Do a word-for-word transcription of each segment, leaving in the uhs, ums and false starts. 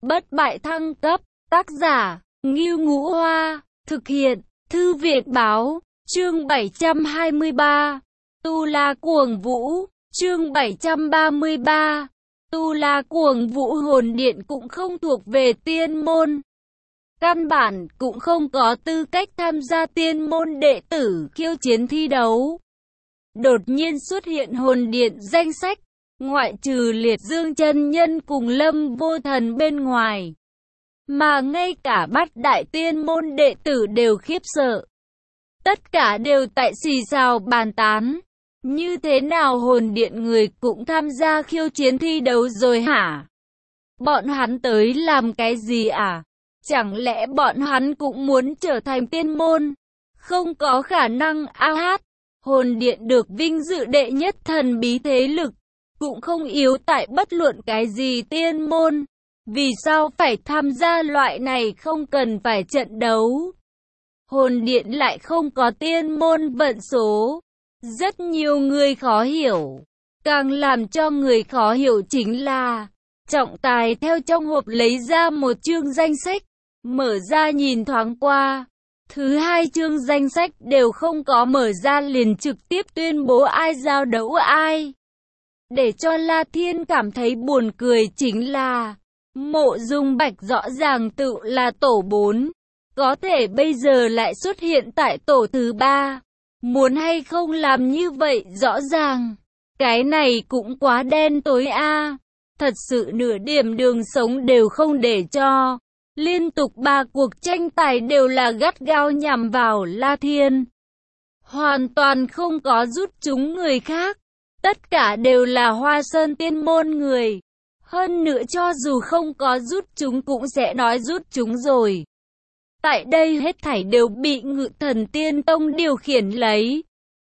Bất bại thăng cấp, tác giả, Ngưu Ngũ Hoa, thực hiện, Thư viện Báo, chương bảy trăm hai mươi ba, Tu La Cuồng Vũ, chương bảy trăm ba mươi ba, Tu La Cuồng Vũ. Hồn điện cũng không thuộc về tiên môn, căn bản cũng không có tư cách tham gia tiên môn đệ tử khiêu chiến thi đấu. Đột nhiên xuất hiện hồn điện danh sách, ngoại trừ Liệt Dương chân nhân cùng Lâm Vô Thần bên ngoài, mà ngay cả bát đại tiên môn đệ tử đều khiếp sợ. Tất cả đều tại xì xào bàn tán, như thế nào hồn điện người cũng tham gia khiêu chiến thi đấu rồi hả? Bọn hắn tới làm cái gì à? Chẳng lẽ bọn hắn cũng muốn trở thành tiên môn? Không có khả năng. A hát, hồn điện được vinh dự đệ nhất thần bí thế lực, cũng không yếu tại bất luận cái gì tiên môn. Vì sao phải tham gia loại này không cần phải trận đấu? Hồn điện lại không có tiên môn vận số. Rất nhiều người khó hiểu. Càng làm cho người khó hiểu chính là trọng tài theo trong hộp lấy ra một chương danh sách, mở ra nhìn thoáng qua. Thứ hai chương danh sách đều không có mở ra liền trực tiếp tuyên bố ai giao đấu ai. Để cho La Thiên cảm thấy buồn cười chính là Mộ Dung Bạch rõ ràng tự là tổ bốn, có thể bây giờ lại xuất hiện tại tổ thứ ba. Muốn hay không làm như vậy rõ ràng, cái này cũng quá đen tối a. Thật sự nửa điểm đường sống đều không để cho. Liên tục ba cuộc tranh tài đều là gắt gao nhằm vào La Thiên, hoàn toàn không có rút chúng người khác. Tất cả đều là Hoa Sơn tiên môn người. Hơn nữa cho dù không có rút chúng cũng sẽ nói rút chúng rồi. Tại đây hết thảy đều bị Ngự Thần Tiên Tông điều khiển lấy.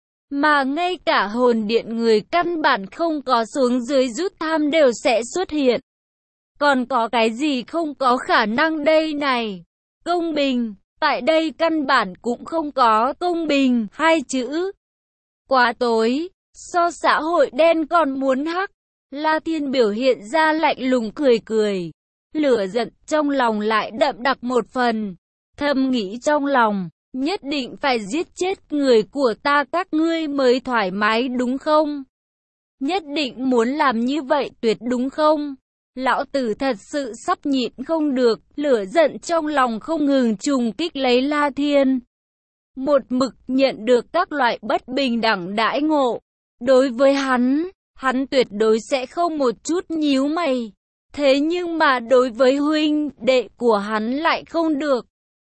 Mà ngay cả hồn điện người căn bản không có xuống dưới rút thăm đều sẽ xuất hiện. Còn có cái gì không có khả năng đây này? Công bình, tại đây căn bản cũng không có công bình hai chữ. Quá tối, so xã hội đen còn muốn hắc. La Thiên biểu hiện ra lạnh lùng cười cười. Lửa giận trong lòng lại đậm đặc một phần. Thầm nghĩ trong lòng, nhất định phải giết chết người của ta các ngươi mới thoải mái đúng không? Nhất định muốn làm như vậy tuyệt đúng không? Lão tử thật sự sắp nhịn không được, lửa giận trong lòng không ngừng trùng kích lấy La Thiên. Một mực nhận được các loại bất bình đẳng đãi ngộ. Đối với hắn, hắn tuyệt đối sẽ không một chút nhíu mày. Thế nhưng mà đối với huynh đệ của hắn lại không được.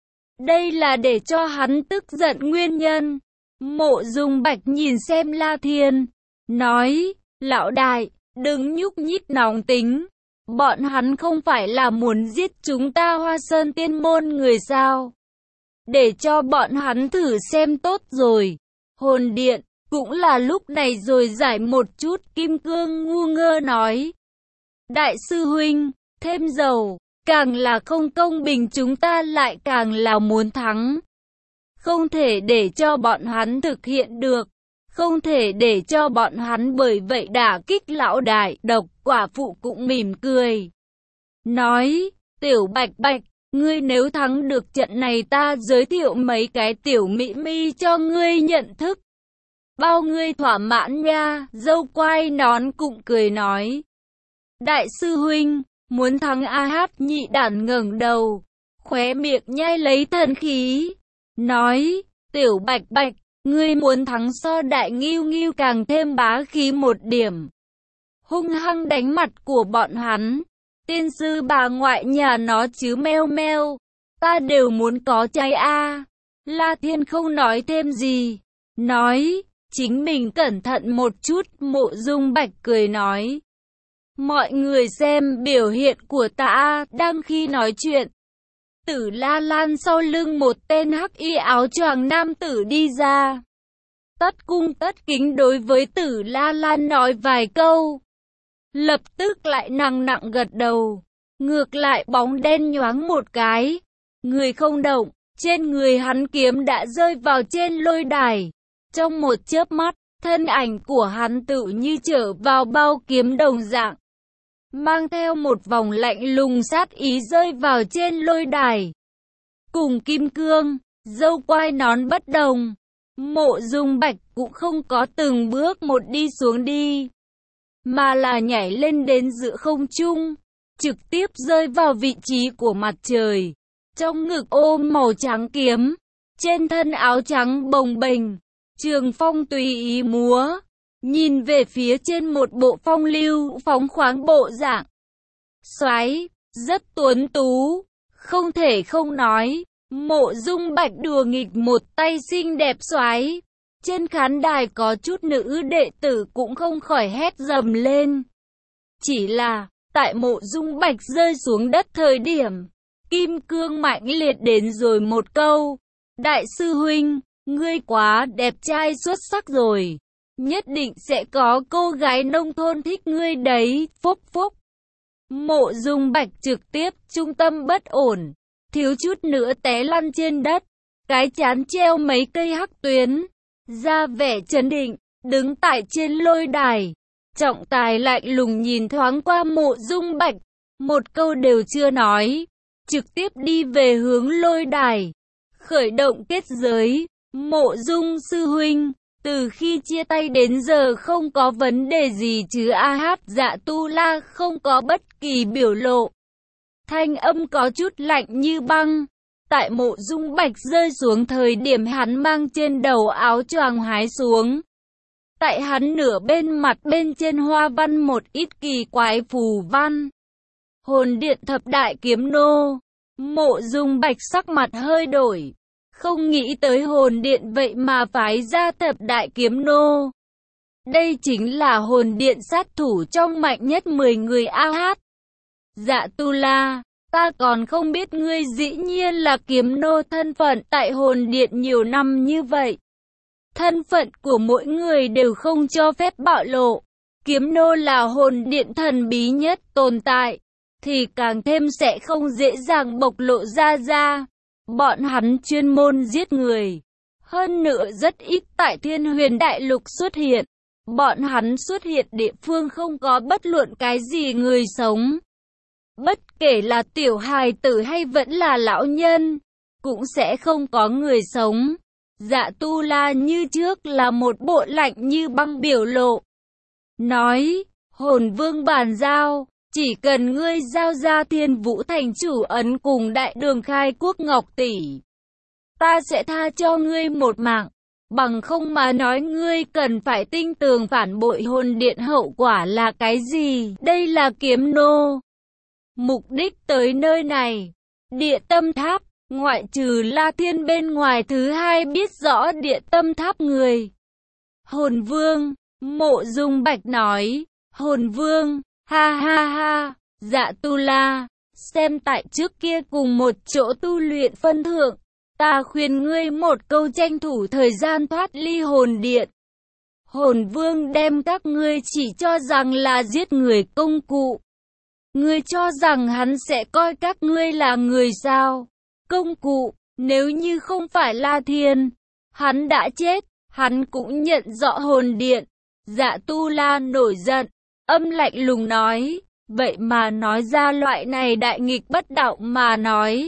Đây là để cho hắn tức giận nguyên nhân. Mộ Dung Bạch nhìn xem La Thiên, nói, lão đại, đừng nhúc nhích nóng tính. Bọn hắn không phải là muốn giết chúng ta Hoa Sơn tiên môn người sao? Để cho bọn hắn thử xem tốt rồi. Hồn điện, cũng là lúc này rồi giải một chút. Kim Cương ngu ngơ nói, đại sư huynh, thêm dầu, càng là không công bình chúng ta lại càng là muốn thắng. Không thể để cho bọn hắn thực hiện được. Không thể để cho bọn hắn bởi vậy đả kích lão đại. Độc Quả Phụ cũng mỉm cười, nói, Tiểu Bạch Bạch, ngươi nếu thắng được trận này ta giới thiệu mấy cái tiểu mỹ mi cho ngươi nhận thức. Bao ngươi thỏa mãn nha. Dâu quai nón cũng cười nói, đại sư huynh, muốn thắng a hát. Nhị đản ngẩng đầu, khóe miệng nhai lấy thần khí, nói, Tiểu Bạch Bạch, ngươi muốn thắng so đại Ngưu Ngưu càng thêm bá khí một điểm. Hung hăng đánh mặt của bọn hắn. Tiên sư bà ngoại nhà nó chứ meo meo. Ta đều muốn có trai a. La Thiên không nói thêm gì. Nói, chính mình cẩn thận một chút. Mộ Dung Bạch cười nói, mọi người xem biểu hiện của ta. Đang khi nói chuyện, Tử La Lan sau lưng một tên hắc y áo choàng nam tử đi ra. Tất cung tất kính đối với Tử La Lan nói vài câu. Lập tức lại nặng nặng gật đầu. Ngược lại bóng đen nhoáng một cái. Người không động. Trên người hắn kiếm đã rơi vào trên lôi đài. Trong một chớp mắt, thân ảnh của hắn tự như trở vào bao kiếm đồng dạng. mang theo một vòng lạnh lùng sát ý rơi vào trên lôi đài. Cùng Kim Cương, dâu quai nón bất đồng, Mộ Dung Bạch cũng không có từng bước một đi xuống đi, mà là nhảy lên đến giữa không trung, trực tiếp rơi vào vị trí của mặt trời. Trong ngực ôm màu trắng kiếm, trên thân áo trắng bồng bềnh, trường phong tùy ý múa, nhìn về phía trên một bộ phong lưu phóng khoáng bộ dạng. Soái, rất tuấn tú, không thể không nói, Mộ Dung Bạch đùa nghịch một tay xinh đẹp soái. Trên khán đài có chút nữ đệ tử cũng không khỏi hét dầm lên. Chỉ là, tại Mộ Dung Bạch rơi xuống đất thời điểm, Kim Cương mạnh liệt đến rồi một câu. Đại sư huynh, ngươi quá đẹp trai xuất sắc rồi. Nhất định sẽ có cô gái nông thôn thích ngươi đấy, phúc phúc. Mộ Dung Bạch trực tiếp trung tâm bất ổn, thiếu chút nữa té lăn trên đất. Cái trán treo mấy cây hắc tuyến, ra vẻ trấn định, đứng tại trên lôi đài. Trọng tài lạnh lùng nhìn thoáng qua Mộ Dung Bạch, một câu đều chưa nói, trực tiếp đi về hướng lôi đài. Khởi động kết giới, Mộ Dung sư huynh, từ khi chia tay đến giờ không có vấn đề gì chứ a hát. Dạ Tu La không có bất kỳ biểu lộ, thanh âm có chút lạnh như băng. Tại Mộ Dung Bạch rơi xuống thời điểm hắn mang trên đầu áo choàng hái xuống. Tại hắn nửa bên mặt bên trên hoa văn một ít kỳ quái phù văn. Hồn điện thập đại kiếm nô. Mộ Dung Bạch sắc mặt hơi đổi. Không nghĩ tới hồn điện vậy mà phái ra thập đại kiếm nô. Đây chính là hồn điện sát thủ trong mạnh nhất mười người a hát. Dạ Tu La, ta còn không biết ngươi dĩ nhiên là kiếm nô thân phận tại hồn điện nhiều năm như vậy. Thân phận của mỗi người đều không cho phép bạo lộ. Kiếm nô là hồn điện thần bí nhất tồn tại, thì càng thêm sẽ không dễ dàng bộc lộ ra ra. Bọn hắn chuyên môn giết người. Hơn nữa rất ít tại Thiên Huyền Đại Lục xuất hiện. Bọn hắn xuất hiện địa phương không có bất luận cái gì người sống. Bất kể là tiểu hài tử hay vẫn là lão nhân, cũng sẽ không có người sống. Dạ Tu La như trước là một bộ lạnh như băng biểu lộ. Nói, hồn vương bàn giao, chỉ cần ngươi giao ra Thiên Vũ Thành chủ ấn cùng đại đường khai quốc ngọc tỷ, ta sẽ tha cho ngươi một mạng. Bằng không mà nói ngươi cần phải tinh tường phản bội hồn điện hậu quả là cái gì? Đây là kiếm nô. Mục đích tới nơi này, Địa Tâm Tháp, ngoại trừ La Thiên bên ngoài thứ hai biết rõ Địa Tâm Tháp người. Hồn Vương, Mộ Dung Bạch nói, Hồn Vương, ha ha ha, Dạ Tu La, xem tại trước kia cùng một chỗ tu luyện phân thượng, ta khuyên ngươi một câu tranh thủ thời gian thoát ly hồn điện. Hồn Vương đem các ngươi chỉ cho rằng là giết người công cụ. Ngươi cho rằng hắn sẽ coi các ngươi là người sao? Công cụ, nếu như không phải La Thiên, hắn đã chết, hắn cũng nhận rõ hồn điện. Dạ Tu La nổi giận, âm lạnh lùng nói, vậy mà nói ra loại này đại nghịch bất đạo mà nói.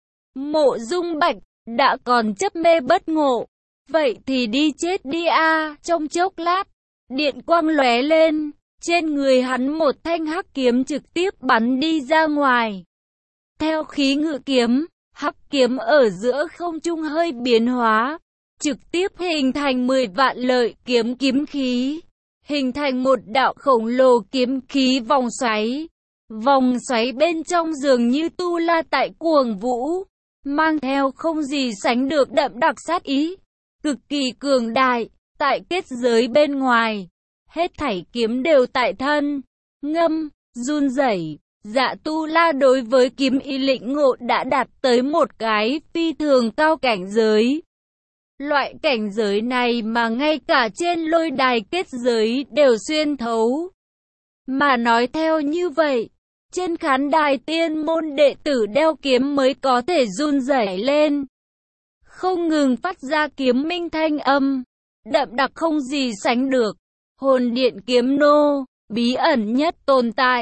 Mộ Dung Bạch, đã còn chấp mê bất ngộ, vậy thì đi chết đi a. Trong chốc lát, điện quang lóe lên. Trên người hắn một thanh hắc kiếm trực tiếp bắn đi ra ngoài. Theo khí ngự kiếm, hắc kiếm ở giữa không trung hơi biến hóa, trực tiếp hình thành mười vạn lợi kiếm kiếm khí, hình thành một đạo khổng lồ kiếm khí vòng xoáy. Vòng xoáy bên trong dường như Tu La tại cuồng vũ, mang theo không gì sánh được đậm đặc sát ý, cực kỳ cường đại. Tại kết giới bên ngoài, hết thảy kiếm đều tại thân, ngâm, run rẩy. Dạ Tu La đối với kiếm ý lĩnh ngộ đã đạt tới một cái phi thường cao cảnh giới. Loại cảnh giới này mà ngay cả trên lôi đài kết giới đều xuyên thấu. Mà nói theo như vậy, trên khán đài tiên môn đệ tử đeo kiếm mới có thể run rẩy lên, không ngừng phát ra kiếm minh thanh âm, đậm đặc không gì sánh được. Hồn điện kiếm nô, bí ẩn nhất tồn tại,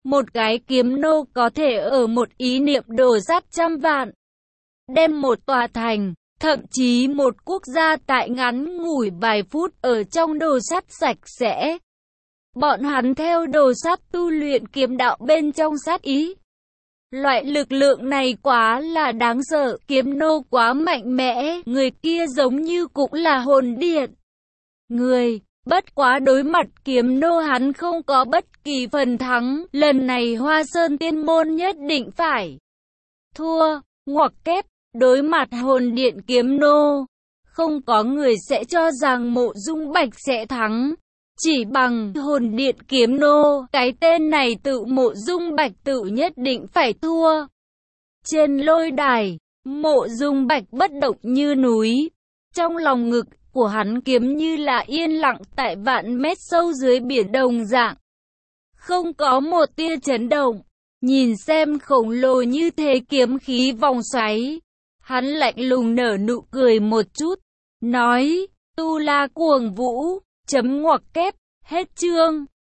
Một cái kiếm nô có thể ở một ý niệm đổ sát trăm vạn, đem một tòa thành, thậm chí một quốc gia tại ngắn ngủi vài phút ở trong đồ sắt sạch sẽ. Bọn hắn theo đồ sắt tu luyện kiếm đạo bên trong sát ý. Loại lực lượng này quá là đáng sợ, kiếm nô quá mạnh mẽ, người kia giống như cũng là hồn điện. Người, bất quá đối mặt kiếm nô hắn không có bất kỳ phần thắng, lần này Hoa Sơn Tiên Môn nhất định phải thua, ngoặc kép, đối mặt hồn điện kiếm nô. Không có người sẽ cho rằng Mộ Dung Bạch sẽ thắng. Chỉ bằng hồn điện kiếm nô, cái tên này tự Mộ Dung Bạch tự nhất định phải thua. Trên lôi đài, Mộ Dung Bạch bất động như núi. Trong lòng ngực của hắn kiếm như là yên lặng tại vạn mét sâu dưới biển đồng dạng. Không có một tia chấn động. Nhìn xem khổng lồ như thế kiếm khí vòng xoáy. Hắn lạnh lùng nở nụ cười một chút. Nói, Tu La Cuồng Vũ. Chấm ngoặc kép, hết chương.